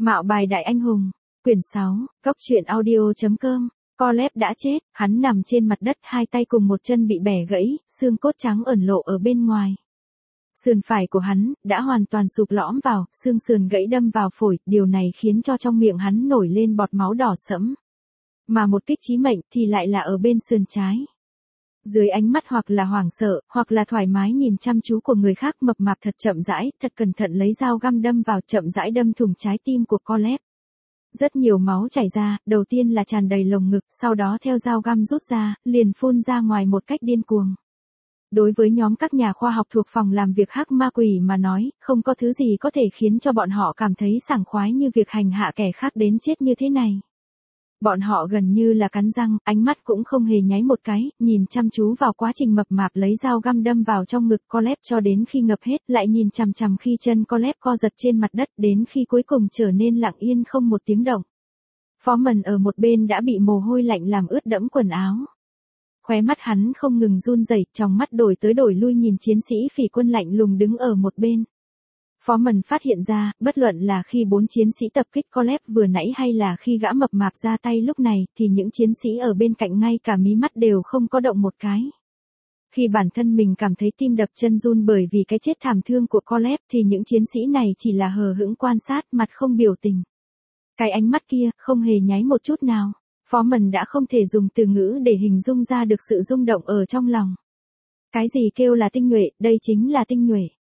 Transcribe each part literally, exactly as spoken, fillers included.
Mạo bài đại anh hùng, quyển sáu, cốc truyện audio.com, Caleb đã chết, hắn nằm trên mặt đất hai tay cùng một chân bị bẻ gãy, xương cốt trắng ẩn lộ ở bên ngoài. Sườn phải của hắn, đã hoàn toàn sụp lõm vào, xương sườn gãy đâm vào phổi, điều này khiến cho trong miệng hắn nổi lên bọt máu đỏ sẫm. Mà một kích chí mệnh thì lại là ở bên sườn trái. Dưới ánh mắt hoặc là hoảng sợ, hoặc là thoải mái nhìn chăm chú của người khác, mập mạp thật chậm rãi, thật cẩn thận lấy dao găm đâm vào, chậm rãi đâm thủng trái tim của Caleb. Rất nhiều máu chảy ra, đầu tiên là tràn đầy lồng ngực, sau đó theo dao găm rút ra, liền phun ra ngoài một cách điên cuồng. Đối với nhóm các nhà khoa học thuộc phòng làm việc hắc ma quỷ mà nói, không có thứ gì có thể khiến cho bọn họ cảm thấy sảng khoái như việc hành hạ kẻ khác đến chết như thế này. Bọn họ gần như là cắn răng, ánh mắt cũng không hề nháy một cái, nhìn chăm chú vào quá trình mập mạp lấy dao găm đâm vào trong ngực Caleb cho đến khi ngập hết, lại nhìn chằm chằm khi chân Caleb co giật trên mặt đất đến khi cuối cùng trở nên lặng yên không một tiếng động. Phó Mần ở một bên đã bị mồ hôi lạnh làm ướt đẫm quần áo. Khóe mắt hắn không ngừng run rẩy, trong mắt đổi tới đổi lui nhìn chiến sĩ phỉ quân lạnh lùng đứng ở một bên. Phó Mần phát hiện ra, bất luận là khi bốn chiến sĩ tập kích Caleb vừa nãy hay là khi gã mập mạp ra tay lúc này, thì những chiến sĩ ở bên cạnh ngay cả mí mắt đều không có động một cái. Khi bản thân mình cảm thấy tim đập chân run bởi vì cái chết thảm thương của Caleb thì những chiến sĩ này chỉ là hờ hững quan sát, mặt không biểu tình. Cái ánh mắt kia, không hề nháy một chút nào. Phó Mần đã không thể dùng từ ngữ để hình dung ra được sự rung động ở trong lòng. Cái gì kêu là tinh nhuệ, đây chính là tinh nhuệ.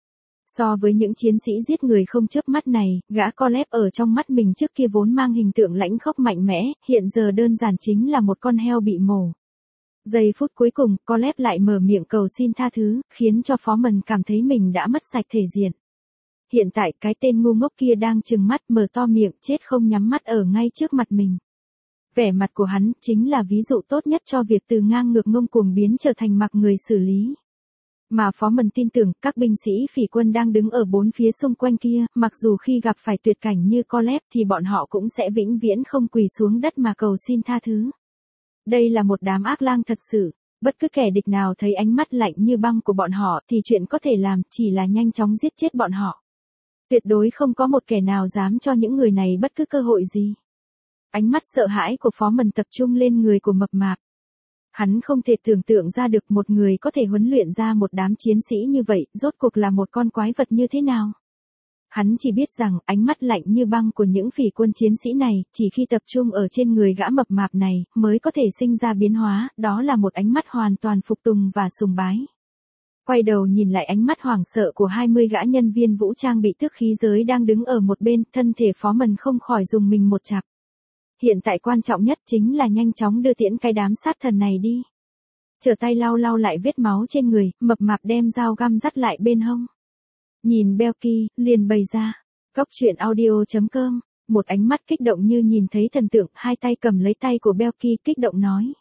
So với những chiến sĩ giết người không chớp mắt này, gã Caleb ở trong mắt mình trước kia vốn mang hình tượng lãnh khốc mạnh mẽ, hiện giờ đơn giản chính là một con heo bị mổ. Giây phút cuối cùng, Caleb lại mở miệng cầu xin tha thứ, khiến cho Phó Mần cảm thấy mình đã mất sạch thể diện. Hiện tại cái tên ngu ngốc kia đang trừng mắt mở to miệng chết không nhắm mắt ở ngay trước mặt mình. Vẻ mặt của hắn chính là ví dụ tốt nhất cho việc từ ngang ngược ngông cuồng biến trở thành mặc người xử lý. Mà Phó Mần tin tưởng các binh sĩ phỉ quân đang đứng ở bốn phía xung quanh kia, mặc dù khi gặp phải tuyệt cảnh như Caleb thì bọn họ cũng sẽ vĩnh viễn không quỳ xuống đất mà cầu xin tha thứ. Đây là một đám ác lang thật sự, bất cứ kẻ địch nào thấy ánh mắt lạnh như băng của bọn họ thì chuyện có thể làm chỉ là nhanh chóng giết chết bọn họ. Tuyệt đối không có một kẻ nào dám cho những người này bất cứ cơ hội gì. Ánh mắt sợ hãi của Phó Mần tập trung lên người của mập mạp. Hắn không thể tưởng tượng ra được một người có thể huấn luyện ra một đám chiến sĩ như vậy, rốt cuộc là một con quái vật như thế nào. Hắn chỉ biết rằng ánh mắt lạnh như băng của những phỉ quân chiến sĩ này, chỉ khi tập trung ở trên người gã mập mạp này, mới có thể sinh ra biến hóa, đó là một ánh mắt hoàn toàn phục tùng và sùng bái. Quay đầu nhìn lại ánh mắt hoảng sợ của hai mươi gã nhân viên vũ trang bị tước khí giới đang đứng ở một bên, thân thể Phó Mần không khỏi dùng mình một chạp. Hiện tại quan trọng nhất chính là nhanh chóng đưa tiễn cái đám sát thần này đi. Trở tay lau lau lại vết máu trên người, mập mạp đem dao găm dắt lại bên hông. Nhìn Belky, liền bày ra. Cốc truyện audio.com, một ánh mắt kích động như nhìn thấy thần tượng, hai tay cầm lấy tay của Belky kích động nói.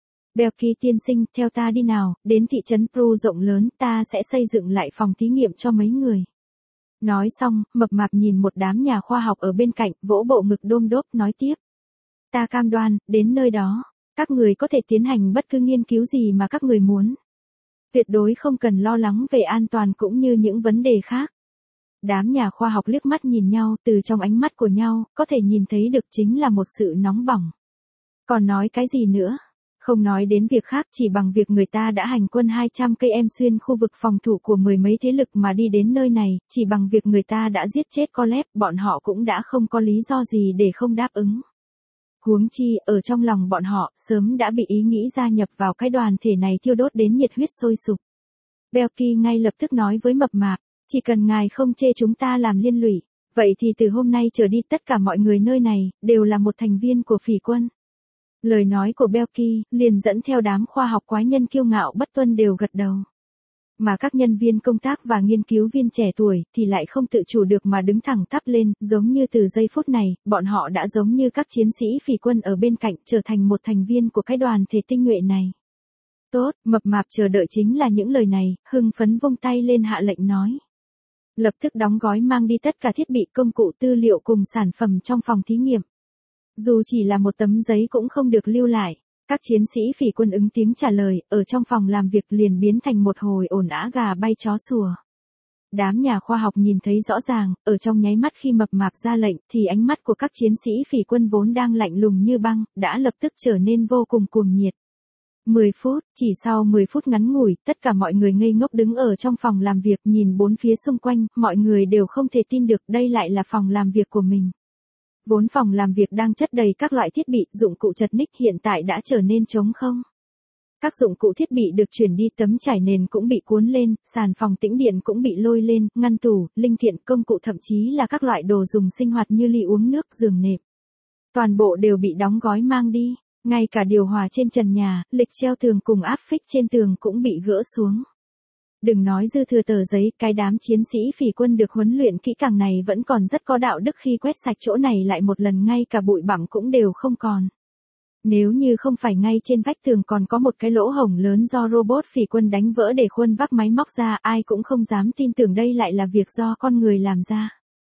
Belky tiên sinh, theo ta đi nào, đến thị trấn Pru rộng lớn, ta sẽ xây dựng lại phòng thí nghiệm cho mấy người. Nói xong, mập mạp nhìn một đám nhà khoa học ở bên cạnh, vỗ bộ ngực đôm đốp nói tiếp. Ta cam đoan, đến nơi đó, các người có thể tiến hành bất cứ nghiên cứu gì mà các người muốn. Tuyệt đối không cần lo lắng về an toàn cũng như những vấn đề khác. Đám nhà khoa học liếc mắt nhìn nhau, từ trong ánh mắt của nhau, có thể nhìn thấy được chính là một sự nóng bỏng. Còn nói cái gì nữa? Không nói đến việc khác, chỉ bằng việc người ta đã hành quân hai trăm cây em xuyên khu vực phòng thủ của mười mấy thế lực mà đi đến nơi này, chỉ bằng việc người ta đã giết chết Caleb, bọn họ cũng đã không có lý do gì để không đáp ứng. Huống chi, ở trong lòng bọn họ, sớm đã bị ý nghĩ gia nhập vào cái đoàn thể này thiêu đốt đến nhiệt huyết sôi sục. Belky ngay lập tức nói với mập mạp, chỉ cần ngài không chê chúng ta làm liên lụy, vậy thì từ hôm nay trở đi tất cả mọi người nơi này, đều là một thành viên của phỉ quân. Lời nói của Belky, liền dẫn theo đám khoa học quái nhân kiêu ngạo bất tuân đều gật đầu. Mà các nhân viên công tác và nghiên cứu viên trẻ tuổi, thì lại không tự chủ được mà đứng thẳng tắp lên, giống như từ giây phút này, bọn họ đã giống như các chiến sĩ phỉ quân ở bên cạnh, trở thành một thành viên của cái đoàn thể tinh nhuệ này. Tốt, mập mạp chờ đợi chính là những lời này, hưng phấn vung tay lên hạ lệnh nói. Lập tức đóng gói mang đi tất cả thiết bị công cụ tư liệu cùng sản phẩm trong phòng thí nghiệm. Dù chỉ là một tấm giấy cũng không được lưu lại. Các chiến sĩ phỉ quân ứng tiếng trả lời, ở trong phòng làm việc liền biến thành một hồi ồn ào gà bay chó sủa. Đám nhà khoa học nhìn thấy rõ ràng, ở trong nháy mắt khi mập mạp ra lệnh, thì ánh mắt của các chiến sĩ phỉ quân vốn đang lạnh lùng như băng, đã lập tức trở nên vô cùng cuồng nhiệt. mười phút, chỉ sau mười phút ngắn ngủi, tất cả mọi người ngây ngốc đứng ở trong phòng làm việc nhìn bốn phía xung quanh, mọi người đều không thể tin được đây lại là phòng làm việc của mình. Vốn phòng làm việc đang chất đầy các loại thiết bị, dụng cụ chật ních hiện tại đã trở nên trống không. Các dụng cụ thiết bị được chuyển đi, tấm trải nền cũng bị cuốn lên, sàn phòng tĩnh điện cũng bị lôi lên, ngăn tủ, linh kiện, công cụ thậm chí là các loại đồ dùng sinh hoạt như ly uống nước, giường nệm. Toàn bộ đều bị đóng gói mang đi, ngay cả điều hòa trên trần nhà, lịch treo tường cùng áp phích trên tường cũng bị gỡ xuống. Đừng nói dư thừa tờ giấy, cái đám chiến sĩ phỉ quân được huấn luyện kỹ càng này vẫn còn rất có đạo đức khi quét sạch chỗ này lại một lần, ngay cả bụi bặm cũng đều không còn. Nếu như không phải ngay trên vách tường còn có một cái lỗ hổng lớn do robot phỉ quân đánh vỡ để khuân vác máy móc ra, ai cũng không dám tin tưởng đây lại là việc do con người làm ra.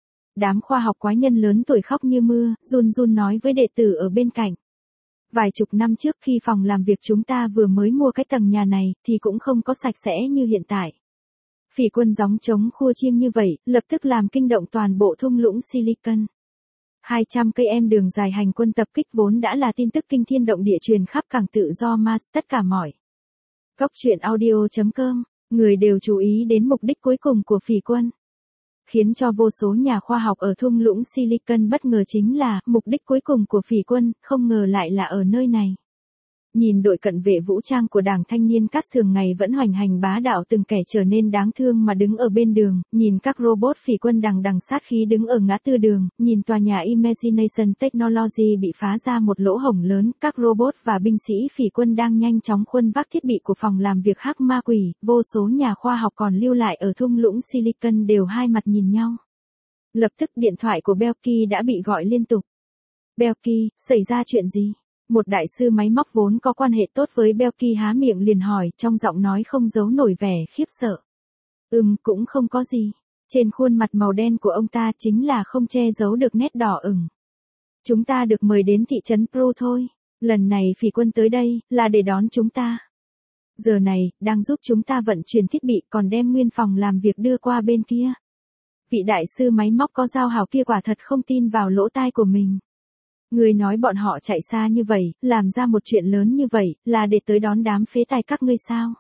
Đám khoa học quái nhân lớn tuổi khóc như mưa, run run nói với đệ tử ở bên cạnh. Vài chục năm trước khi phòng làm việc chúng ta vừa mới mua cái tầng nhà này, thì cũng không có sạch sẽ như hiện tại. Phỉ quân gióng trống khua chiêng như vậy, lập tức làm kinh động toàn bộ thung lũng Silicon. hai trăm cây em đường dài hành quân tập kích vốn đã là tin tức kinh thiên động địa truyền khắp cảng tự do Mars, tất cả mọi. Cốc truyện audio chấm com, người đều chú ý đến mục đích cuối cùng của phỉ quân. Khiến cho vô số nhà khoa học ở thung lũng Silicon bất ngờ chính là, mục đích cuối cùng của phỉ quân, không ngờ lại là ở nơi này. Nhìn đội cận vệ vũ trang của đảng thanh niên Cast thường ngày vẫn hoành hành bá đạo từng kẻ trở nên đáng thương mà đứng ở bên đường, nhìn các robot phỉ quân đằng đằng sát khí đứng ở ngã tư đường, nhìn tòa nhà Imagination Technology bị phá ra một lỗ hổng lớn, các robot và binh sĩ phỉ quân đang nhanh chóng khuân vác thiết bị của phòng làm việc hắc ma quỷ, vô số nhà khoa học còn lưu lại ở thung lũng Silicon đều hai mặt nhìn nhau. Lập tức điện thoại của Belky đã bị gọi liên tục. Belky, xảy ra chuyện gì? Một đại sư máy móc vốn có quan hệ tốt với Belky há miệng liền hỏi, trong giọng nói không giấu nổi vẻ khiếp sợ. Ừm, cũng không có gì. Trên khuôn mặt màu đen của ông ta chính là không che giấu được nét đỏ ửng. Chúng ta được mời đến thị trấn Pro thôi. Lần này phỉ quân tới đây, là để đón chúng ta. Giờ này, đang giúp chúng ta vận chuyển thiết bị còn đem nguyên phòng làm việc đưa qua bên kia. Vị đại sư máy móc có giao hảo kia quả thật không tin vào lỗ tai của mình. Ngươi nói bọn họ chạy xa như vậy, làm ra một chuyện lớn như vậy, là để tới đón đám phế tài các ngươi sao?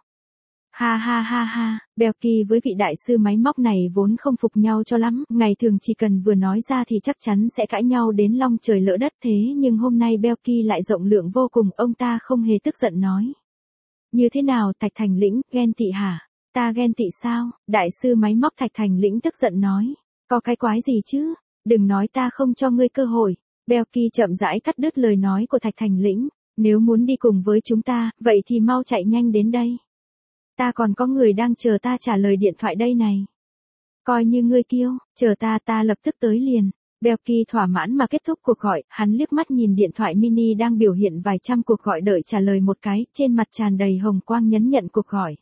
Ha ha ha ha, Belky với vị đại sư máy móc này vốn không phục nhau cho lắm, ngày thường chỉ cần vừa nói ra thì chắc chắn sẽ cãi nhau đến long trời lỡ đất, thế nhưng hôm nay Belky lại rộng lượng vô cùng, ông ta không hề tức giận nói. Như thế nào, Thạch Thành Lĩnh, ghen tị hả? Ta ghen tị sao? Đại sư máy móc Thạch Thành Lĩnh tức giận nói. Có cái quái gì chứ? Đừng nói ta không cho ngươi cơ hội. Belky chậm rãi cắt đứt lời nói của Thạch Thành Lĩnh. Nếu muốn đi cùng với chúng ta, vậy thì mau chạy nhanh đến đây. Ta còn có người đang chờ ta trả lời điện thoại đây này. Coi như ngươi kiêu, chờ ta ta lập tức tới liền. Belky thỏa mãn mà kết thúc cuộc gọi, hắn liếc mắt nhìn điện thoại mini đang biểu hiện vài trăm cuộc gọi đợi trả lời một cái, trên mặt tràn đầy hồng quang nhấn nhận cuộc gọi.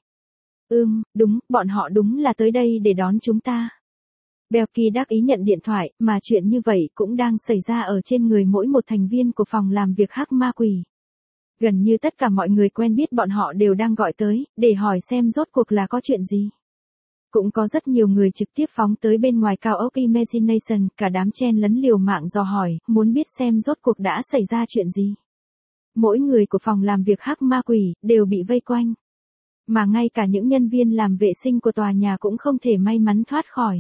Ừm, đúng, bọn họ đúng là tới đây để đón chúng ta. Belky đắc ý nhận điện thoại, mà chuyện như vậy cũng đang xảy ra ở trên người mỗi một thành viên của phòng làm việc hắc ma quỷ. Gần như tất cả mọi người quen biết bọn họ đều đang gọi tới, để hỏi xem rốt cuộc là có chuyện gì. Cũng có rất nhiều người trực tiếp phóng tới bên ngoài cao ốc Imagination, cả đám chen lấn liều mạng dò hỏi, muốn biết xem rốt cuộc đã xảy ra chuyện gì. Mỗi người của phòng làm việc hắc ma quỷ, đều bị vây quanh. Mà ngay cả những nhân viên làm vệ sinh của tòa nhà cũng không thể may mắn thoát khỏi.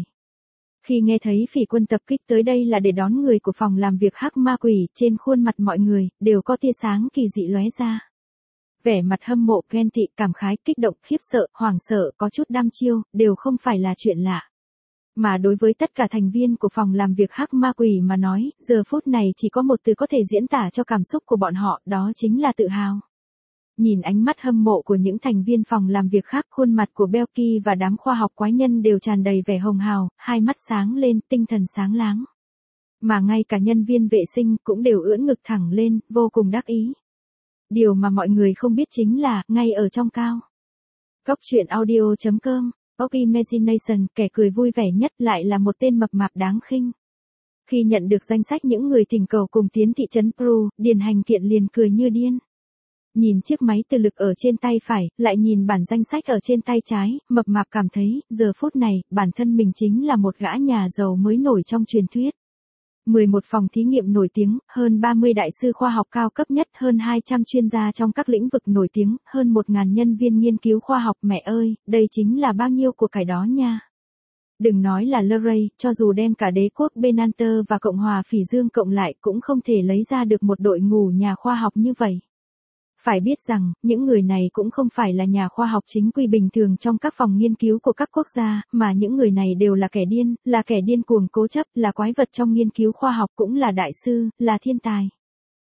Khi nghe thấy phỉ quân tập kích tới đây là để đón người của phòng làm việc hắc ma quỷ, trên khuôn mặt mọi người, đều có tia sáng kỳ dị lóe ra. Vẻ mặt hâm mộ, ghen tị, cảm khái, kích động, khiếp sợ, hoảng sợ, có chút đăm chiêu, đều không phải là chuyện lạ. Mà đối với tất cả thành viên của phòng làm việc hắc ma quỷ mà nói, giờ phút này chỉ có một từ có thể diễn tả cho cảm xúc của bọn họ, đó chính là tự hào. Nhìn ánh mắt hâm mộ của những thành viên phòng làm việc khác, khuôn mặt của Belky và đám khoa học quái nhân đều tràn đầy vẻ hồng hào, hai mắt sáng lên, tinh thần sáng láng. Mà ngay cả nhân viên vệ sinh cũng đều ưỡn ngực thẳng lên, vô cùng đắc ý. Điều mà mọi người không biết chính là, ngay ở trong cao. Cốc truyện audio chấm com, Cốc Imagination, kẻ cười vui vẻ nhất lại là một tên mập mạp đáng khinh. Khi nhận được danh sách những người thỉnh cầu cùng tiến thị trấn Pro, Điền Hành Kiện liền cười như điên. Nhìn chiếc máy tự lực ở trên tay phải, lại nhìn bản danh sách ở trên tay trái, mập mạp cảm thấy, giờ phút này, bản thân mình chính là một gã nhà giàu mới nổi trong truyền thuyết. mười một phòng thí nghiệm nổi tiếng, hơn ba mươi đại sư khoa học cao cấp nhất, hơn hai trăm chuyên gia trong các lĩnh vực nổi tiếng, hơn một nghìn nhân viên nghiên cứu khoa học. Mẹ ơi, đây chính là bao nhiêu của cải đó nha. Đừng nói là Luray, cho dù đem cả đế quốc Benanter và Cộng hòa Phỉ Dương cộng lại cũng không thể lấy ra được một đội ngũ nhà khoa học như vậy. Phải biết rằng, những người này cũng không phải là nhà khoa học chính quy bình thường trong các phòng nghiên cứu của các quốc gia, mà những người này đều là kẻ điên, là kẻ điên cuồng cố chấp, là quái vật trong nghiên cứu khoa học, cũng là đại sư, là thiên tài.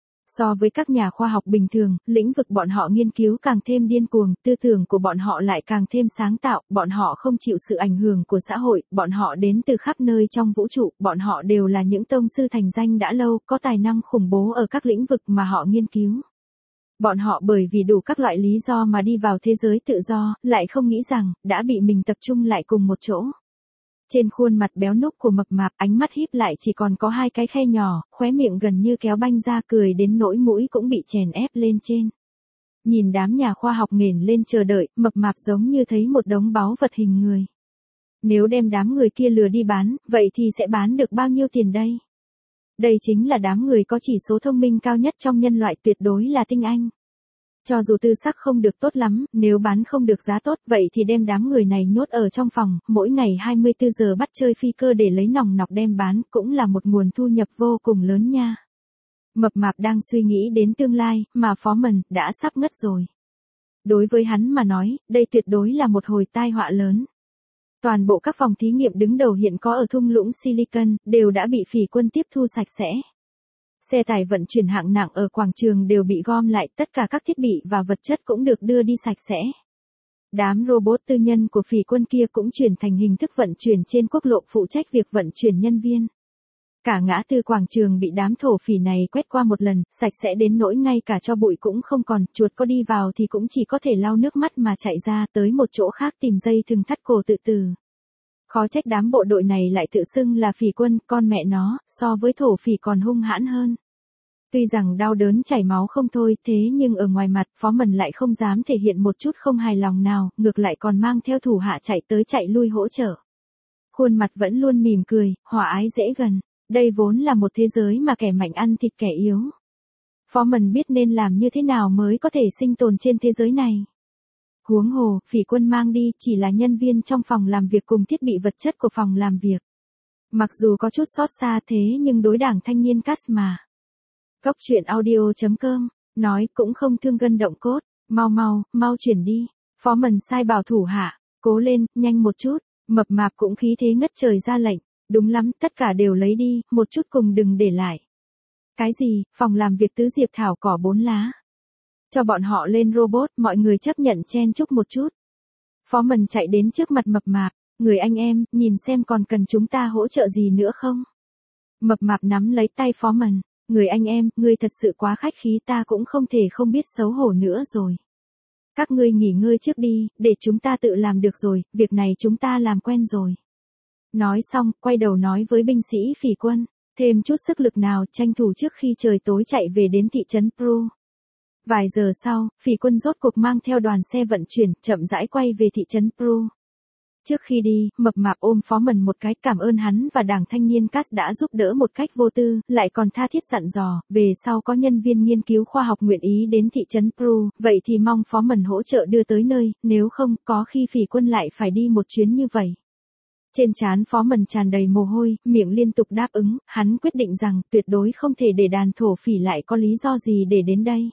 So với các nhà khoa học bình thường, lĩnh vực bọn họ nghiên cứu càng thêm điên cuồng, tư tưởng của bọn họ lại càng thêm sáng tạo, bọn họ không chịu sự ảnh hưởng của xã hội, bọn họ đến từ khắp nơi trong vũ trụ, bọn họ đều là những tông sư thành danh đã lâu, có tài năng khủng bố ở các lĩnh vực mà họ nghiên cứu. Bọn họ bởi vì đủ các loại lý do mà đi vào thế giới tự do, lại không nghĩ rằng, đã bị mình tập trung lại cùng một chỗ. Trên khuôn mặt béo núc của mập mạp, ánh mắt híp lại chỉ còn có hai cái khe nhỏ, khóe miệng gần như kéo banh ra, cười đến nỗi mũi cũng bị chèn ép lên trên. Nhìn đám nhà khoa học nghển lên chờ đợi, mập mạp giống như thấy một đống báu vật hình người. Nếu đem đám người kia lừa đi bán, vậy thì sẽ bán được bao nhiêu tiền đây? Đây chính là đám người có chỉ số thông minh cao nhất trong nhân loại, tuyệt đối là tinh anh. Cho dù tư sắc không được tốt lắm, nếu bán không được giá tốt, vậy thì đem đám người này nhốt ở trong phòng, mỗi ngày hai mươi tư giờ bắt chơi phi cơ để lấy nòng nọc đem bán, cũng là một nguồn thu nhập vô cùng lớn nha. Mập mạp đang suy nghĩ đến tương lai, mà Foreman đã sắp ngất rồi. Đối với hắn mà nói, đây tuyệt đối là một hồi tai họa lớn. Toàn bộ các phòng thí nghiệm đứng đầu hiện có ở thung lũng Silicon, đều đã bị phỉ quân tiếp thu sạch sẽ. Xe tải vận chuyển hạng nặng ở quảng trường đều bị gom lại, tất cả các thiết bị và vật chất cũng được đưa đi sạch sẽ. Đám robot tư nhân của phỉ quân kia cũng chuyển thành hình thức vận chuyển trên quốc lộ, phụ trách việc vận chuyển nhân viên. Cả ngã tư quảng trường bị đám thổ phỉ này quét qua một lần, sạch sẽ đến nỗi ngay cả cho bụi cũng không còn, chuột có đi vào thì cũng chỉ có thể lau nước mắt mà chạy ra, tới một chỗ khác tìm dây thừng thắt cổ tự tử. Khó trách đám bộ đội này lại tự xưng là phỉ quân, con mẹ nó, so với thổ phỉ còn hung hãn hơn. Tuy rằng đau đớn chảy máu không thôi, thế nhưng ở ngoài mặt, Foreman lại không dám thể hiện một chút không hài lòng nào, ngược lại còn mang theo thủ hạ chạy tới chạy lui hỗ trợ. Khuôn mặt vẫn luôn mỉm cười, hòa ái dễ gần. Đây vốn là một thế giới mà kẻ mạnh ăn thịt kẻ yếu. Foreman biết nên làm như thế nào mới có thể sinh tồn trên thế giới này. Huống hồ, phỉ quân mang đi chỉ là nhân viên trong phòng làm việc cùng thiết bị vật chất của phòng làm việc. Mặc dù có chút xót xa thế nhưng đối đảng thanh niên cast mà. Góc truyện audio chấm com, nói cũng không thương gân động cốt, mau mau, mau chuyển đi. Foreman sai bảo thủ hạ, cố lên, nhanh một chút, mập mạp cũng khí thế ngất trời ra lệnh. Đúng lắm, tất cả đều lấy đi, một chút cùng đừng để lại. Cái gì, phòng làm việc tứ diệp thảo cỏ bốn lá. Cho bọn họ lên robot, mọi người chấp nhận chen chúc một chút. Foreman chạy đến trước mặt mập mạp, người anh em, nhìn xem còn cần chúng ta hỗ trợ gì nữa không? Mập mạp nắm lấy tay Foreman, người anh em, ngươi thật sự quá khách khí, ta cũng không thể không biết xấu hổ nữa rồi. Các ngươi nghỉ ngơi trước đi, để chúng ta tự làm được rồi, việc này chúng ta làm quen rồi. Nói xong, quay đầu nói với binh sĩ phỉ quân, thêm chút sức lực nào, tranh thủ trước khi trời tối chạy về đến thị trấn Pru. Vài giờ sau, phỉ quân rốt cuộc mang theo đoàn xe vận chuyển, chậm rãi quay về thị trấn Pru. Trước khi đi, mập mạp ôm Foreman một cái, cảm ơn hắn và đảng thanh niên cast đã giúp đỡ một cách vô tư, lại còn tha thiết dặn dò, về sau có nhân viên nghiên cứu khoa học nguyện ý đến thị trấn Pru, vậy thì mong Foreman hỗ trợ đưa tới nơi, nếu không, có khi phỉ quân lại phải đi một chuyến như vậy. Trên trán Foreman tràn đầy mồ hôi, miệng liên tục đáp ứng, hắn quyết định rằng tuyệt đối không thể để đàn thổ phỉ lại có lý do gì để đến đây.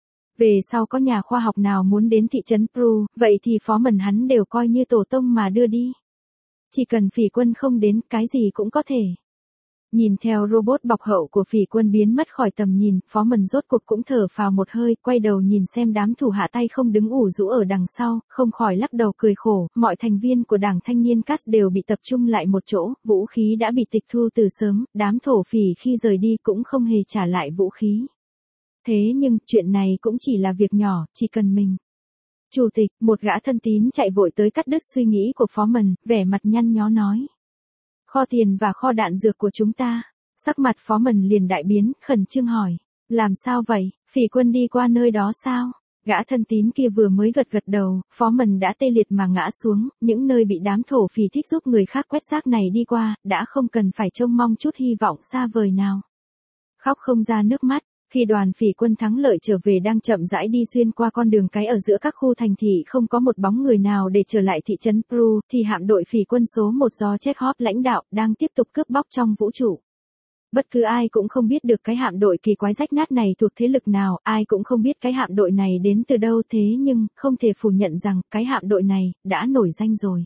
Về sau có nhà khoa học nào muốn đến thị trấn Pru, vậy thì Foreman hắn đều coi như tổ tông mà đưa đi. Chỉ cần phỉ quân không đến, cái gì cũng có thể. Nhìn theo robot bọc hậu của phỉ quân biến mất khỏi tầm nhìn, Foreman rốt cuộc cũng thở phào một hơi, quay đầu nhìn xem đám thủ hạ tay không đứng ủ rũ ở đằng sau, không khỏi lắc đầu cười khổ, mọi thành viên của đảng thanh niên cast đều bị tập trung lại một chỗ, vũ khí đã bị tịch thu từ sớm, đám thổ phỉ khi rời đi cũng không hề trả lại vũ khí. Thế nhưng, chuyện này cũng chỉ là việc nhỏ, chỉ cần mình. Chủ tịch, một gã thân tín chạy vội tới cắt đứt suy nghĩ của Foreman, vẻ mặt nhăn nhó nói. Kho tiền và kho đạn dược của chúng ta. Sắc mặt Foreman liền đại biến, khẩn trương hỏi. Làm sao vậy, phỉ quân đi qua nơi đó sao? Gã thân tín kia vừa mới gật gật đầu, phó mần đã tê liệt mà ngã xuống, những nơi bị đám thổ phỉ thích giúp người khác quét rác này đi qua, đã không cần phải trông mong chút hy vọng xa vời nào. Khóc không ra nước mắt, khi đoàn phỉ quân thắng lợi trở về đang chậm rãi đi xuyên qua con đường cái ở giữa các khu thành thị không có một bóng người nào để trở lại thị trấn Pru, thì hạm đội phỉ quân số một do Chekhov lãnh đạo đang tiếp tục cướp bóc trong vũ trụ. Bất cứ ai cũng không biết được cái hạm đội kỳ quái rách nát này thuộc thế lực nào, ai cũng không biết cái hạm đội này đến từ đâu, thế nhưng, không thể phủ nhận rằng, cái hạm đội này, đã nổi danh rồi.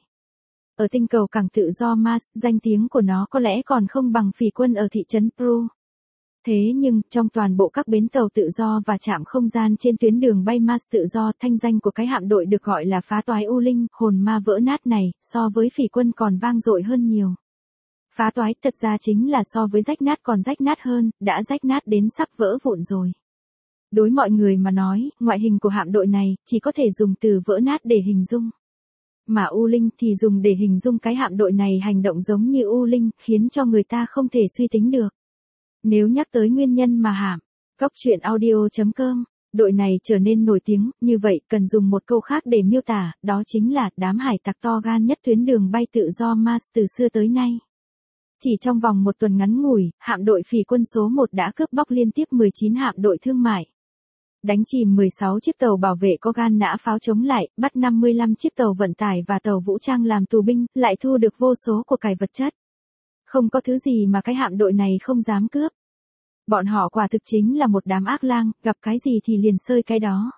Ở tinh cầu cảng tự do Mars, danh tiếng của nó có lẽ còn không bằng phỉ quân ở thị trấn Pru. Thế nhưng, trong toàn bộ các bến tàu tự do và trạm không gian trên tuyến đường bay Mars tự do, thanh danh của cái hạm đội được gọi là phá toái u linh, hồn ma vỡ nát này, so với phỉ quân còn vang dội hơn nhiều. Phá toái thật ra chính là so với rách nát còn rách nát hơn, đã rách nát đến sắp vỡ vụn rồi. Đối mọi người mà nói, ngoại hình của hạm đội này, chỉ có thể dùng từ vỡ nát để hình dung. Mà U Linh thì dùng để hình dung cái hạm đội này hành động giống như U Linh, khiến cho người ta không thể suy tính được. Nếu nhắc tới nguyên nhân mà hạm, Cóc truyện audio chấm com, đội này trở nên nổi tiếng, như vậy cần dùng một câu khác để miêu tả, đó chính là đám hải tặc to gan nhất tuyến đường bay tự do Mars từ xưa tới nay. Chỉ trong vòng một tuần ngắn ngủi, hạm đội phỉ quân số một đã cướp bóc liên tiếp mười chín hạm đội thương mại. Đánh chìm mười sáu chiếc tàu bảo vệ có gan nã pháo chống lại, bắt năm mươi lăm chiếc tàu vận tải và tàu vũ trang làm tù binh, lại thu được vô số của cải vật chất. Không có thứ gì mà cái hạm đội này không dám cướp. Bọn họ quả thực chính là một đám ác lang, gặp cái gì thì liền sơi cái đó.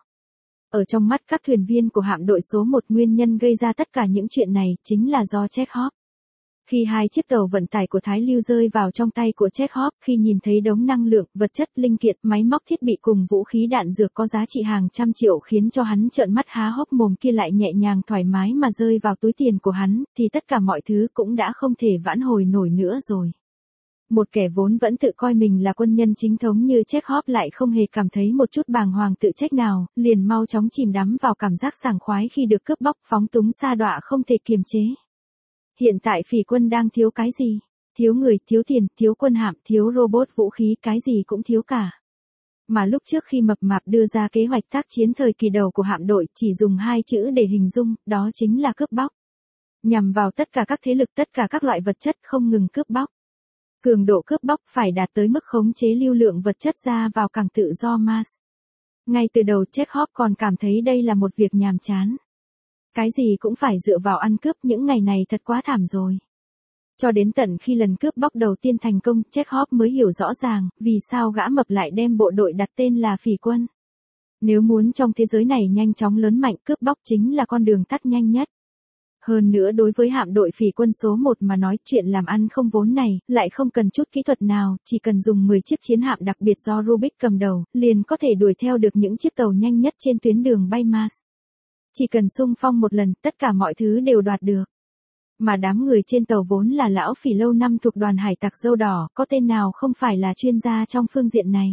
Ở trong mắt các thuyền viên của hạm đội số một, nguyên nhân gây ra tất cả những chuyện này chính là do Chekhov. Khi hai chiếc tàu vận tải của Thái Lưu rơi vào trong tay của Chekhov, khi nhìn thấy đống năng lượng, vật chất, linh kiện, máy móc thiết bị cùng vũ khí đạn dược có giá trị hàng trăm triệu khiến cho hắn trợn mắt há hốc mồm kia lại nhẹ nhàng thoải mái mà rơi vào túi tiền của hắn, thì tất cả mọi thứ cũng đã không thể vãn hồi nổi nữa rồi. Một kẻ vốn vẫn tự coi mình là quân nhân chính thống như Chekhov lại không hề cảm thấy một chút bàng hoàng tự trách nào, liền mau chóng chìm đắm vào cảm giác sảng khoái khi được cướp bóc, phóng túng sa đọa không thể kiềm chế. Hiện tại phỉ quân đang thiếu cái gì? Thiếu người, thiếu tiền, thiếu quân hạm, thiếu robot vũ khí, cái gì cũng thiếu cả. Mà lúc trước khi mập mạp đưa ra kế hoạch tác chiến thời kỳ đầu của hạm đội chỉ dùng hai chữ để hình dung, đó chính là cướp bóc. Nhằm vào tất cả các thế lực, tất cả các loại vật chất không ngừng cướp bóc. Cường độ cướp bóc phải đạt tới mức khống chế lưu lượng vật chất ra vào cảng tự do Mars. Ngay từ đầu Chekhov còn cảm thấy đây là một việc nhàm chán. Cái gì cũng phải dựa vào ăn cướp, những ngày này thật quá thảm rồi. Cho đến tận khi lần cướp bóc đầu tiên thành công, Chekhov mới hiểu rõ ràng, vì sao gã mập lại đem bộ đội đặt tên là phỉ quân. Nếu muốn trong thế giới này nhanh chóng lớn mạnh, cướp bóc chính là con đường tắt nhanh nhất. Hơn nữa đối với hạm đội phỉ quân số một mà nói, chuyện làm ăn không vốn này, lại không cần chút kỹ thuật nào, chỉ cần dùng mười chiếc chiến hạm đặc biệt do Rubik cầm đầu, liền có thể đuổi theo được những chiếc tàu nhanh nhất trên tuyến đường bay Mars. Chỉ cần xung phong một lần, tất cả mọi thứ đều đoạt được. Mà đám người trên tàu vốn là lão phỉ lâu năm thuộc đoàn hải tặc dâu đỏ, có tên nào không phải là chuyên gia trong phương diện này.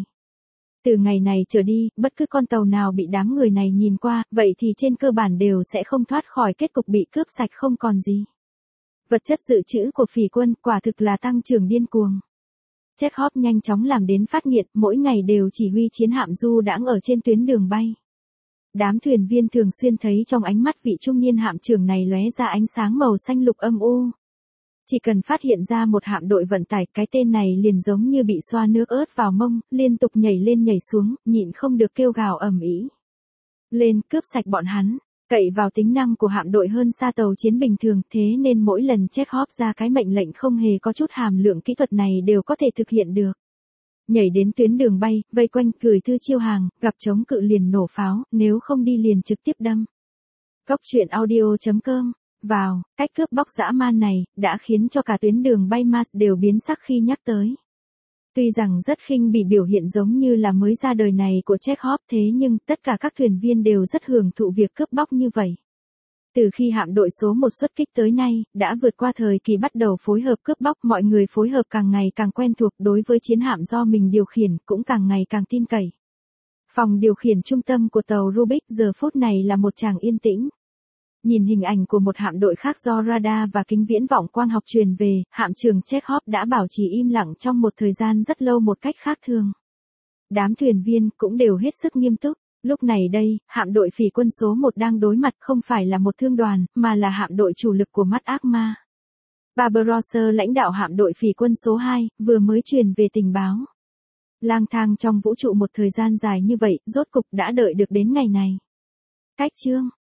Từ ngày này trở đi, bất cứ con tàu nào bị đám người này nhìn qua, vậy thì trên cơ bản đều sẽ không thoát khỏi kết cục bị cướp sạch không còn gì. Vật chất dự trữ của phỉ quân quả thực là tăng trưởng điên cuồng. Chekhov nhanh chóng làm đến phát nghiện, mỗi ngày đều chỉ huy chiến hạm du đãng ở trên tuyến đường bay. Đám thuyền viên thường xuyên thấy trong ánh mắt vị trung niên hạm trưởng này lóe ra ánh sáng màu xanh lục âm u. Chỉ cần phát hiện ra một hạm đội vận tải, cái tên này liền giống như bị xoa nước ớt vào mông, liên tục nhảy lên nhảy xuống, nhịn không được kêu gào ầm ĩ. Lên, cướp sạch bọn hắn, cậy vào tính năng của hạm đội hơn xa tàu chiến bình thường, thế nên mỗi lần Chekhov ra cái mệnh lệnh không hề có chút hàm lượng kỹ thuật này đều có thể thực hiện được. Nhảy đến tuyến đường bay, vây quanh gửi thư chiêu hàng, gặp chống cự liền nổ pháo, nếu không đi liền trực tiếp đâm. Cóc truyện audio chấm com. Vào, cách cướp bóc dã man này, đã khiến cho cả tuyến đường bay Mars đều biến sắc khi nhắc tới. Tuy rằng rất khinh bỉ biểu hiện giống như là mới ra đời này của Chekhov, thế nhưng tất cả các thuyền viên đều rất hưởng thụ việc cướp bóc như vậy. Từ khi hạm đội số một xuất kích tới nay, đã vượt qua thời kỳ bắt đầu phối hợp cướp bóc, mọi người phối hợp càng ngày càng quen thuộc, đối với chiến hạm do mình điều khiển cũng càng ngày càng tin cậy. Phòng điều khiển trung tâm của tàu Rubik giờ phút này là một tràng yên tĩnh. Nhìn hình ảnh của một hạm đội khác do radar và kính viễn vọng quang học truyền về, hạm trưởng Chekhov đã bảo trì im lặng trong một thời gian rất lâu một cách khác thường. Đám thuyền viên cũng đều hết sức nghiêm túc. Lúc này đây, hạm đội phỉ quân số một đang đối mặt không phải là một thương đoàn, mà là hạm đội chủ lực của mắt ác ma. Barbarossa lãnh đạo hạm đội phỉ quân số hai, vừa mới truyền về tình báo. Lang thang trong vũ trụ một thời gian dài như vậy, rốt cục đã đợi được đến ngày này. Cách chương